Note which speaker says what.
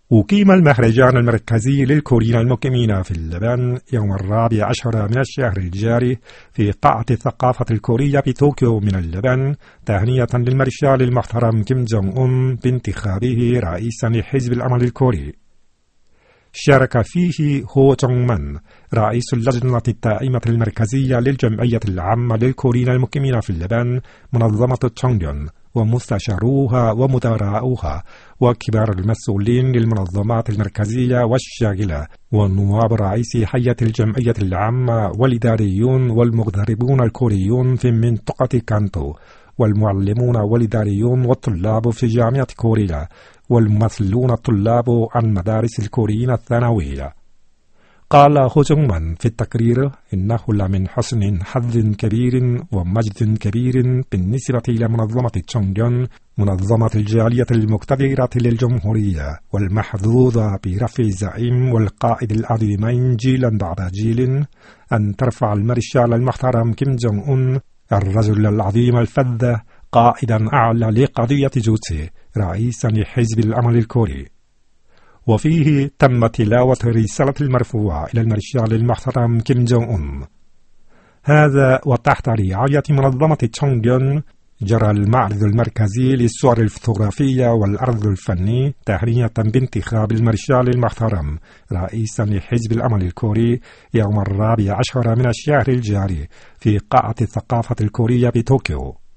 Speaker 1: أقيم المهرجان المركزي للكوريين المقيمين في اليابان يوم 14 من الشهر الجاري في قاعة الثقافة الكورية بطوكيو من اليابان، تهنئة للمارشال المحترم كيم جونغ أون بانتخابه رئيسا لحزب الأمل الكوري. شارك فيه هو جونغ مان رئيس اللجنة الدائمة المركزية للجمعية العامة للكوريين المقيمين في اليابان، منظمة تشونغبيون، ومستشاروها ومدراؤها وكبار المسؤولين للمنظمات المركزية والشاغلة ونواب رئيس هيئة الجمعية العامة والإداريون والمغتربون الكوريون في منطقة كانتو والمعلمون والإداريون والطلاب في جامعة كوريا والممثلون الطلاب عن مدارس الكوريين الثانوية. قال هو جونغ مان في التقرير إنه لمن حسن حظ كبير ومجد كبير بالنسبة إلى منظمة تشونغبيون، منظمة الجالية المقتدرة للجمهورية والمحظوظة برفع الزعيم والقائد العظيمين جيلا بعد جيل، أن ترفع المارشال المحترم كيم جونغ أون الرجل العظيم الفذ قائدا أعلى لقضية جوتسي رئيسا لحزب الأمل الكوري. وفيه تم تلاوة رسالة المرفوعة إلى المارشال المحترم كيم جونغ أون. هذا وتحت رعاية منظمة تشونغبيون جرى المعرض المركزي للصور الفوتوغرافية والعرض الفني تهنئة بانتخاب المارشال المحترم رئيسا لحزب الأمل الكوري يوم 14 من الشهر الجاري في قاعة الثقافة الكورية بطوكيو.